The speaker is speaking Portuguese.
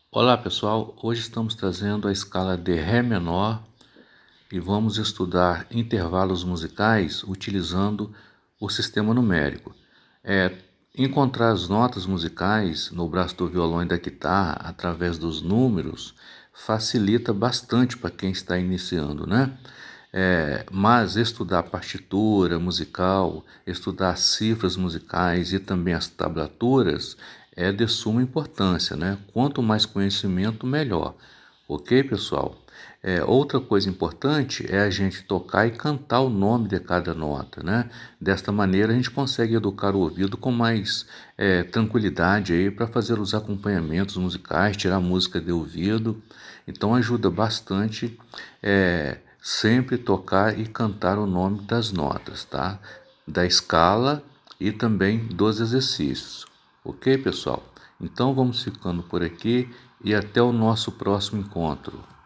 Olá pessoal, hoje estamos trazendo a escala de Ré menor e vamos estudar intervalos musicais utilizando o sistema numérico. Encontrar as notas musicais no braço do violão e da guitarra através dos números facilita bastante para quem está iniciando, né? Mas estudar partitura musical, estudar cifras musicais e também as tablaturas é de suma importância, né? Quanto mais conhecimento, melhor. Ok, pessoal? Outra coisa importante é a gente tocar e cantar o nome de cada nota, né? Desta maneira a gente consegue educar o ouvido com mais tranquilidade aí para fazer os acompanhamentos musicais, tirar música de ouvido. Então ajuda bastante sempre tocar e cantar o nome das notas, tá? Da escala e também dos exercícios. Ok, pessoal? Então vamos ficando por aqui e até o nosso próximo encontro.